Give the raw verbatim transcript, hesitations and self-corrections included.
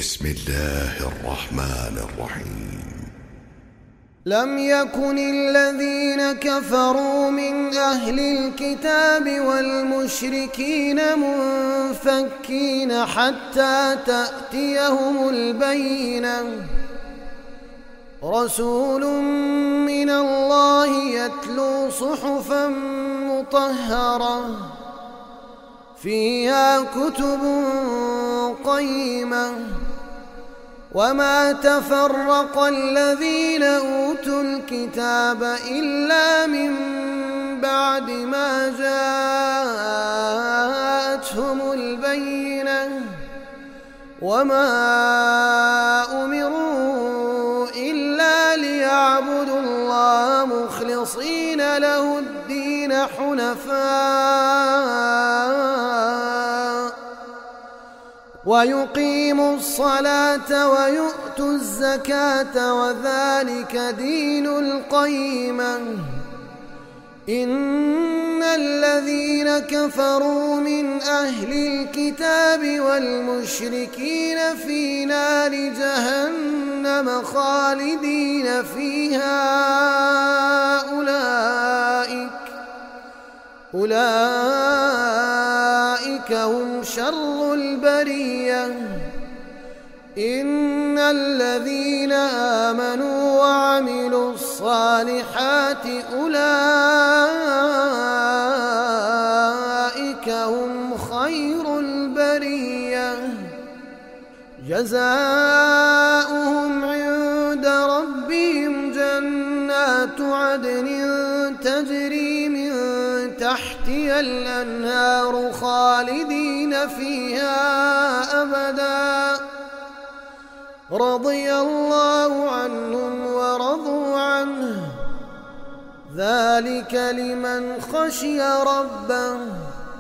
بسم الله الرحمن الرحيم. لم يكن الذين كفروا من أهل الكتاب والمشركين منفكين حتى تأتيهم البينة، رسول من الله يتلو صحفا مطهرة فيها كتب قيمة، وما تفرق الذين أوتوا الكتاب إلا من بعد ما جاءتهم البينة، وما أمروا إلا ليعبدوا الله مخلصين له الدين حنفاء ويقيموا الصلاة ويؤتوا الزكاة وذلك دين القيمة. إن الذين كفروا من أهل الكتاب والمشركين في نار جهنم خالدين فيها أولئك أولئك هم شر البرية. إن الذين آمنوا وعملوا الصالحات أولئك هم خير البرية، جزاؤهم عند ربهم جنات عدن تجري من تحتها الأنهار خالدين فيها أبدا، رضي الله عنهم ورضوا عنه، ذلك لمن خشي ربه.